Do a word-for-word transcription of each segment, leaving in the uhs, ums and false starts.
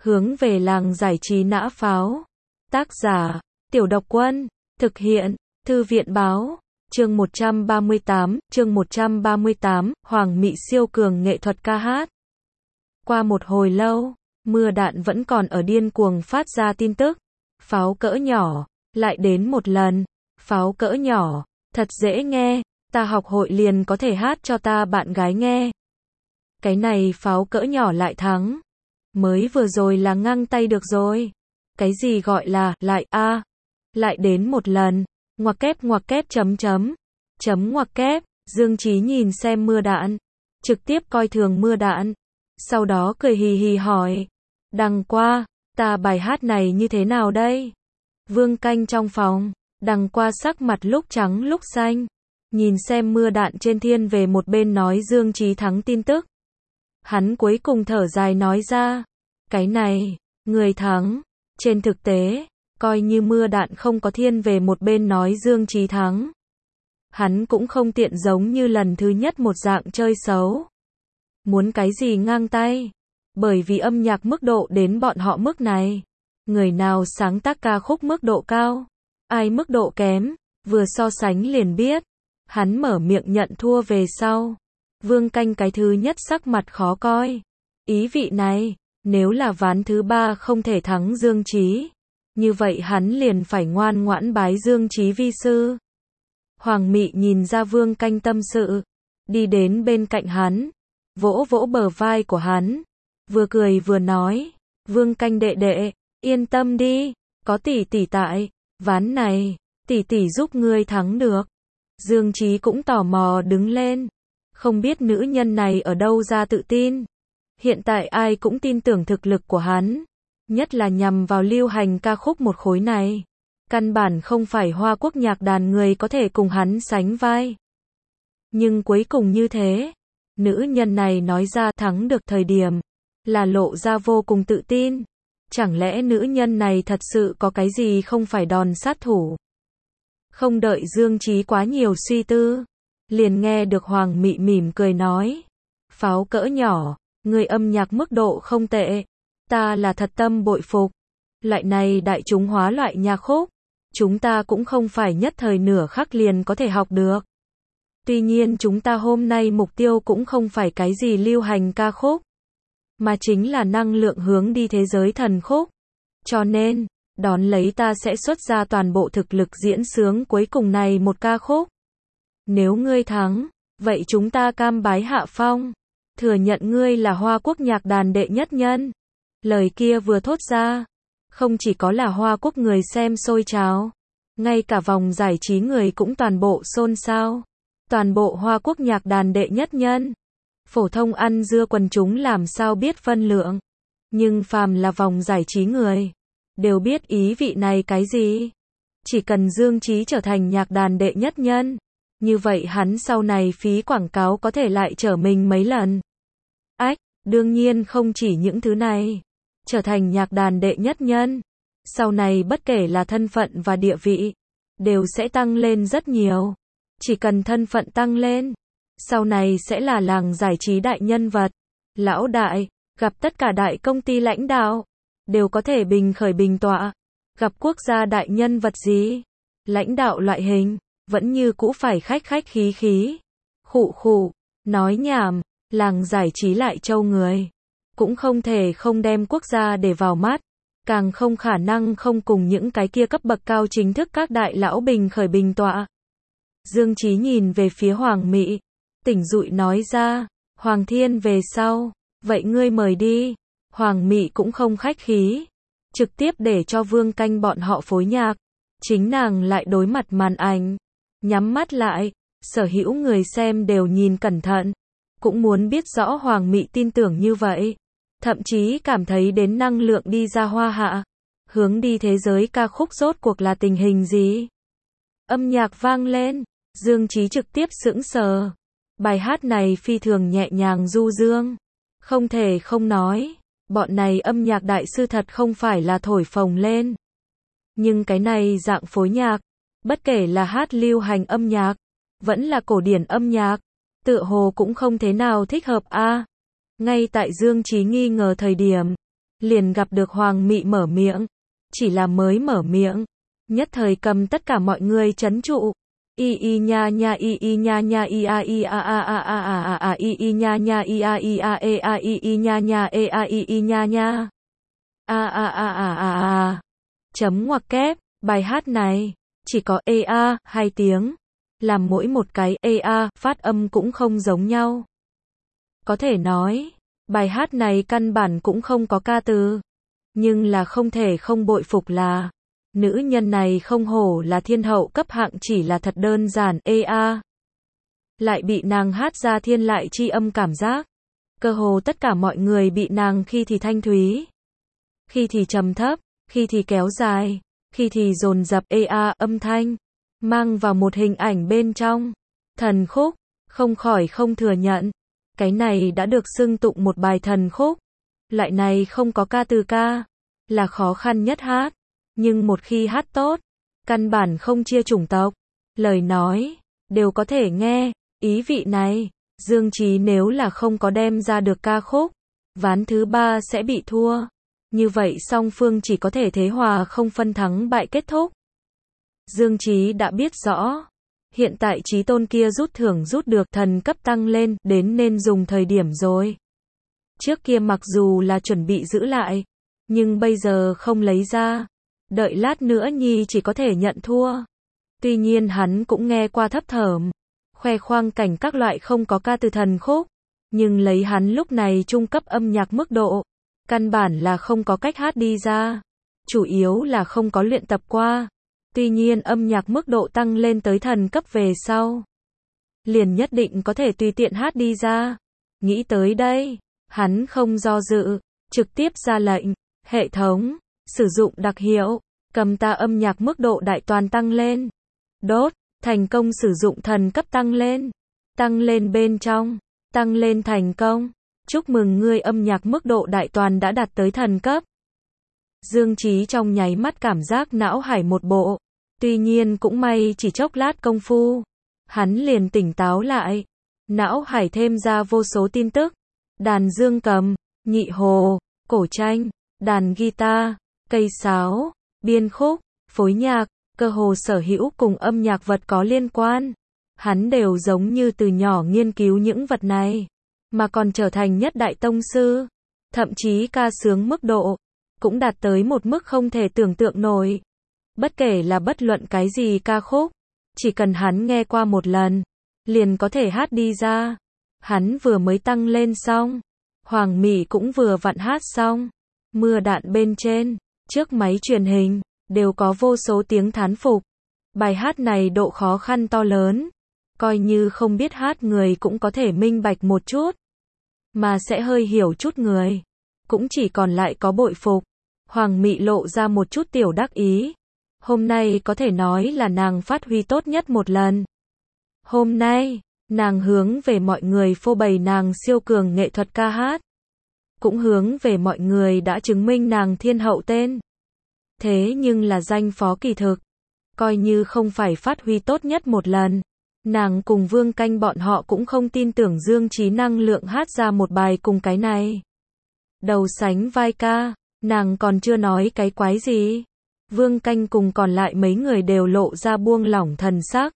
hướng về làng giải trí nã pháo. Tác giả, Tiểu Độc Quân, thực hiện, Thư viện báo, chương một trăm ba mươi tám, chương một trăm ba mươi tám, Hoàng Mị siêu cường nghệ thuật ca hát. Qua một hồi lâu, mưa đạn vẫn còn ở điên cuồng phát ra tin tức. Pháo cỡ nhỏ, lại đến một lần. Pháo cỡ nhỏ, thật dễ nghe, ta học hội liền có thể hát cho ta bạn gái nghe. Cái này pháo cỡ nhỏ lại thắng. Mới vừa rồi là ngang tay được rồi. Cái gì gọi là, lại, a à, lại đến một lần, ngoặc kép ngoặc kép chấm chấm, chấm ngoặc kép, Dương Chí nhìn xem mưa đạn, trực tiếp coi thường mưa đạn, sau đó cười hì hì hỏi, đằng qua, ta bài hát này như thế nào đây? Vương Canh trong phòng, đằng qua sắc mặt lúc trắng lúc xanh, nhìn xem mưa đạn trên thiên về một bên nói Dương Chí thắng tin tức. Hắn cuối cùng thở dài nói ra, cái này, người thắng. Trên thực tế, coi như mưa đạn không có thiên về một bên nói Dương Chí thắng. Hắn cũng không tiện giống như lần thứ nhất một dạng chơi xấu. Muốn cái gì ngang tay? Bởi vì âm nhạc mức độ đến bọn họ mức này. Người nào sáng tác ca khúc mức độ cao? Ai mức độ kém? Vừa so sánh liền biết. Hắn mở miệng nhận thua về sau. Vương Canh cái thứ nhất sắc mặt khó coi. Ý vị này, nếu là ván thứ ba không thể thắng Dương Chí, như vậy hắn liền phải ngoan ngoãn bái Dương Chí vi sư. Hoàng Mị nhìn ra Vương Canh tâm sự, đi đến bên cạnh hắn, vỗ vỗ bờ vai của hắn, vừa cười vừa nói, Vương Canh đệ đệ, yên tâm đi, có tỷ tỷ tại, ván này, tỷ tỷ giúp ngươi thắng được. Dương Chí cũng tò mò đứng lên, không biết nữ nhân này ở đâu ra tự tin. Hiện tại ai cũng tin tưởng thực lực của hắn, nhất là nhằm vào lưu hành ca khúc một khối này. Căn bản không phải Hoa Quốc nhạc đàn người có thể cùng hắn sánh vai. Nhưng cuối cùng như thế, nữ nhân này nói ra thắng được thời điểm, là lộ ra vô cùng tự tin. Chẳng lẽ nữ nhân này thật sự có cái gì không phải đòn sát thủ? Không đợi Dương Chí quá nhiều suy tư, liền nghe được Hoàng Mị mỉm cười nói, pháo cỡ nhỏ. Người âm nhạc mức độ không tệ, ta là thật tâm bội phục. Loại này đại chúng hóa loại nhạc khúc, chúng ta cũng không phải nhất thời nửa khắc liền có thể học được. Tuy nhiên chúng ta hôm nay mục tiêu cũng không phải cái gì lưu hành ca khúc, mà chính là năng lượng hướng đi thế giới thần khúc. Cho nên, đón lấy ta sẽ xuất ra toàn bộ thực lực diễn sướng cuối cùng này một ca khúc. Nếu ngươi thắng, vậy chúng ta cam bái hạ phong. Thừa nhận ngươi là Hoa Quốc nhạc đàn đệ nhất nhân. Lời kia vừa thốt ra, không chỉ có là Hoa Quốc người xem sôi trào, ngay cả vòng giải trí người cũng toàn bộ xôn xao. Toàn bộ Hoa Quốc nhạc đàn đệ nhất nhân. Phổ thông ăn dưa quần chúng làm sao biết phân lượng. Nhưng phàm là vòng giải trí người, đều biết ý vị này cái gì. Chỉ cần Dương Chí trở thành nhạc đàn đệ nhất nhân, như vậy hắn sau này phí quảng cáo có thể lại trở mình mấy lần. Ách, đương nhiên không chỉ những thứ này. Trở thành nhạc đàn đệ nhất nhân, sau này bất kể là thân phận và địa vị, đều sẽ tăng lên rất nhiều. Chỉ cần thân phận tăng lên, sau này sẽ là làng giải trí đại nhân vật, lão đại, gặp tất cả đại công ty lãnh đạo, đều có thể bình khởi bình tọa. Gặp quốc gia đại nhân vật gì, lãnh đạo loại hình, vẫn như cũ phải khách khách khí khí. Khụ khụ, nói nhảm, làng giải trí lại châu người, cũng không thể không đem quốc gia để vào mắt, càng không khả năng không cùng những cái kia cấp bậc cao chính thức các đại lão bình khởi bình tọa. Dương Chí nhìn về phía Hoàng Mị, tỉnh dụi nói ra, Hoàng Thiên về sau, vậy ngươi mời đi. Hoàng Mị cũng không khách khí, trực tiếp để cho Vương Canh bọn họ phối nhạc, chính nàng lại đối mặt màn ảnh, nhắm mắt lại, sở hữu người xem đều nhìn cẩn thận, cũng muốn biết rõ Hoàng Mị tin tưởng như vậy, thậm chí cảm thấy đến năng lượng đi ra hoa hạ, hướng đi thế giới ca khúc rốt cuộc là tình hình gì. Âm nhạc vang lên, Dương Chí trực tiếp sững sờ, bài hát này phi thường nhẹ nhàng du dương, không thể không nói, bọn này âm nhạc đại sư thật không phải là thổi phồng lên. Nhưng cái này dạng phối nhạc, bất kể là hát lưu hành âm nhạc, vẫn là cổ điển âm nhạc, tựa hồ cũng không thế nào thích hợp a. À, ngay tại Dương Chí nghi ngờ thời điểm, liền gặp được Hoàng Mị mở miệng. Chỉ là mới mở miệng, nhất thời cầm tất cả mọi người chấn trụ. Y y nha nha y y nha nha y a y a a a a a a a y y nha nha y a y a e a y y nha nha e a y y nha nha. A a a a a a. Chấm ngoặc kép, bài hát này chỉ có e a hai tiếng, làm mỗi một cái e a phát âm cũng không giống nhau. Có thể nói, bài hát này căn bản cũng không có ca từ, nhưng là không thể không bội phục là nữ nhân này không hổ là thiên hậu cấp hạng, chỉ là thật đơn giản e a lại bị nàng hát ra thiên lại chi âm cảm giác. Cơ hồ tất cả mọi người bị nàng khi thì thanh thúy, khi thì trầm thấp, khi thì kéo dài, khi thì dồn dập e a âm thanh mang vào một hình ảnh bên trong thần khúc, không khỏi không thừa nhận, cái này đã được xưng tụng một bài thần khúc. Loại này không có ca từ ca là khó khăn nhất hát, nhưng một khi hát tốt, căn bản không chia chủng tộc, lời nói đều có thể nghe. Ý vị này, Dương Chí nếu là không có đem ra được ca khúc, ván thứ ba sẽ bị thua. Như vậy song phương chỉ có thể thế hòa không phân thắng bại kết thúc. Dương Chí đã biết rõ, hiện tại Chí Tôn kia rút thưởng rút được thần cấp tăng lên đến nên dùng thời điểm rồi. Trước kia mặc dù là chuẩn bị giữ lại, nhưng bây giờ không lấy ra, đợi lát nữa nhi chỉ có thể nhận thua. Tuy nhiên hắn cũng nghe qua thấp thởm, khoe khoang cảnh các loại không có ca từ thần khúc, nhưng lấy hắn lúc này trung cấp âm nhạc mức độ, căn bản là không có cách hát đi ra, chủ yếu là không có luyện tập qua. Tuy nhiên âm nhạc mức độ tăng lên tới thần cấp về sau, liền nhất định có thể tùy tiện hát đi ra. Nghĩ tới đây, hắn không do dự, trực tiếp ra lệnh, hệ thống, sử dụng đặc hiệu, cầm ta âm nhạc mức độ đại toàn tăng lên. Đốt, thành công sử dụng thần cấp tăng lên. Tăng lên bên trong, tăng lên thành công. Chúc mừng ngươi âm nhạc mức độ đại toàn đã đạt tới thần cấp. Dương Chí trong nháy mắt cảm giác não hải một bộ. Tuy nhiên cũng may chỉ chốc lát công phu, hắn liền tỉnh táo lại. Não hải thêm ra vô số tin tức. Đàn dương cầm, nhị hồ, cổ tranh, đàn guitar, cây sáo, biên khúc, phối nhạc, cơ hồ sở hữu cùng âm nhạc vật có liên quan. Hắn đều giống như từ nhỏ nghiên cứu những vật này, mà còn trở thành nhất đại tông sư. Thậm chí ca sướng mức độ cũng đạt tới một mức không thể tưởng tượng nổi. Bất kể là bất luận cái gì ca khúc, chỉ cần hắn nghe qua một lần, liền có thể hát đi ra. Hắn vừa mới tăng lên xong, Hoàng Mị cũng vừa vặn hát xong. Mưa đạn bên trên, trước máy truyền hình, đều có vô số tiếng thán phục. Bài hát này độ khó khăn to lớn, coi như không biết hát người cũng có thể minh bạch một chút, mà sẽ hơi hiểu chút người, cũng chỉ còn lại có bội phục. Hoàng Mị lộ ra một chút tiểu đắc ý. Hôm nay có thể nói là nàng phát huy tốt nhất một lần. Hôm nay, nàng hướng về mọi người phô bày nàng siêu cường nghệ thuật ca hát. Cũng hướng về mọi người đã chứng minh nàng thiên hậu tên. Thế nhưng là danh phó kỳ thực, coi như không phải phát huy tốt nhất một lần, nàng cùng Vương Canh bọn họ cũng không tin tưởng Dương Chí năng lượng hát ra một bài cùng cái này. Đầu sánh vai ca, nàng còn chưa nói cái quái gì. Vương Canh cùng còn lại mấy người đều lộ ra buông lỏng thần sắc.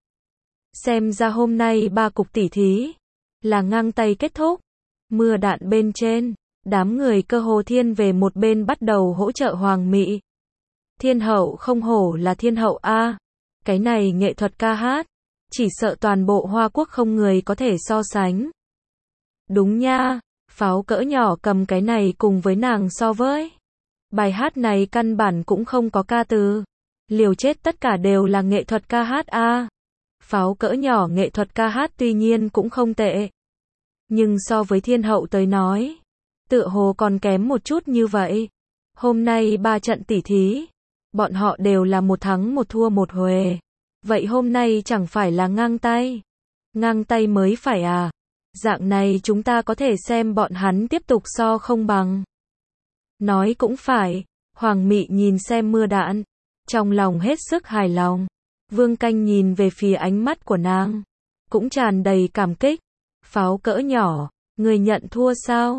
Xem ra hôm nay ba cục tỉ thí là ngang tay kết thúc. Mưa đạn bên trên, đám người cơ hồ thiên về một bên bắt đầu hỗ trợ Hoàng Mị. Thiên hậu không hổ là thiên hậu a, cái này nghệ thuật ca hát, chỉ sợ toàn bộ Hoa Quốc không người có thể so sánh. Đúng nha, pháo cỡ nhỏ cầm cái này cùng với nàng so với. Bài hát này căn bản cũng không có ca từ. Liều chết tất cả đều là nghệ thuật ca hát a. Pháo cỡ nhỏ nghệ thuật ca hát tuy nhiên cũng không tệ, nhưng so với thiên hậu tới nói, tựa hồ còn kém một chút như vậy. Hôm nay ba trận tỉ thí, bọn họ đều là một thắng một thua một huề. Vậy hôm nay chẳng phải là ngang tay? Ngang tay mới phải à? Dạng này chúng ta có thể xem bọn hắn tiếp tục so không bằng. Nói cũng phải, Hoàng Mị nhìn xem mưa đạn, trong lòng hết sức hài lòng. Vương Canh nhìn về phía ánh mắt của nàng, cũng tràn đầy cảm kích. Pháo cỡ nhỏ, người nhận thua sao?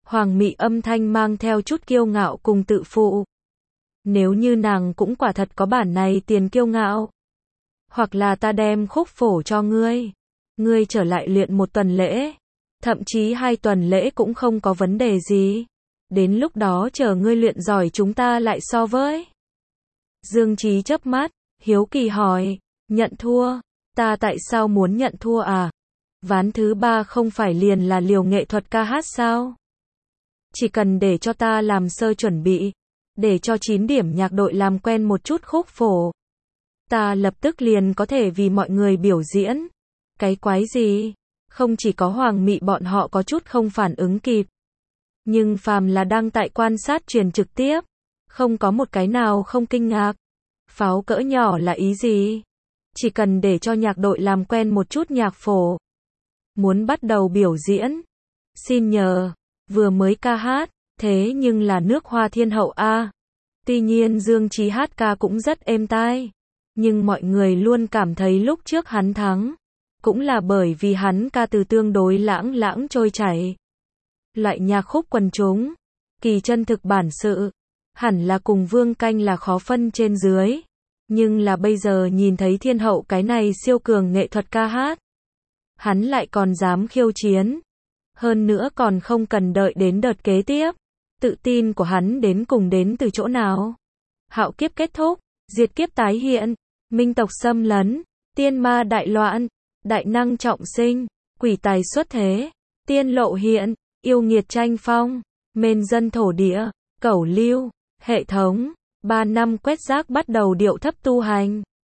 Hoàng Mị âm thanh mang theo chút kiêu ngạo cùng tự phụ. Nếu như nàng cũng quả thật có bản này tiền kiêu ngạo. Hoặc là ta đem khúc phổ cho ngươi. Ngươi trở lại luyện một tuần lễ. Thậm chí hai tuần lễ cũng không có vấn đề gì. Đến lúc đó chờ ngươi luyện giỏi chúng ta lại so với. Dương Chí chớp mắt, hiếu kỳ hỏi, nhận thua, ta tại sao muốn nhận thua à? Ván thứ ba không phải liền là liều nghệ thuật ca hát sao? Chỉ cần để cho ta làm sơ chuẩn bị, để cho chín điểm nhạc đội làm quen một chút khúc phổ. Ta lập tức liền có thể vì mọi người biểu diễn. Cái quái gì? Không chỉ có Hoàng Mị bọn họ có chút không phản ứng kịp. Nhưng phàm là đang tại quan sát truyền trực tiếp, không có một cái nào không kinh ngạc. Pháo cỡ nhỏ là ý gì? Chỉ cần để cho nhạc đội làm quen một chút nhạc phổ. Muốn bắt đầu biểu diễn. Xin nhờ, vừa mới ca hát, thế nhưng là nước Hoa Thiên Hậu a. Tuy nhiên Dương Chí hát ca cũng rất êm tai. Nhưng mọi người luôn cảm thấy lúc trước hắn thắng. Cũng là bởi vì hắn ca từ tương đối lãng lãng trôi chảy. Loại nhạc khúc quần chúng, kỳ chân thực bản sự, hẳn là cùng Vương Canh là khó phân trên dưới. Nhưng là bây giờ nhìn thấy Thiên Hậu cái này siêu cường nghệ thuật ca hát. Hắn lại còn dám khiêu chiến. Hơn nữa còn không cần đợi đến đợt kế tiếp. Tự tin của hắn đến cùng đến từ chỗ nào? Hạo kiếp kết thúc, diệt kiếp tái hiện, minh tộc xâm lấn, tiên ma đại loạn, đại năng trọng sinh, quỷ tài xuất thế, tiên lộ hiện, yêu nghiệt tranh phong, mên dân thổ địa, cẩu lưu, hệ thống, ba năm quét rác bắt đầu điệu thấp tu hành.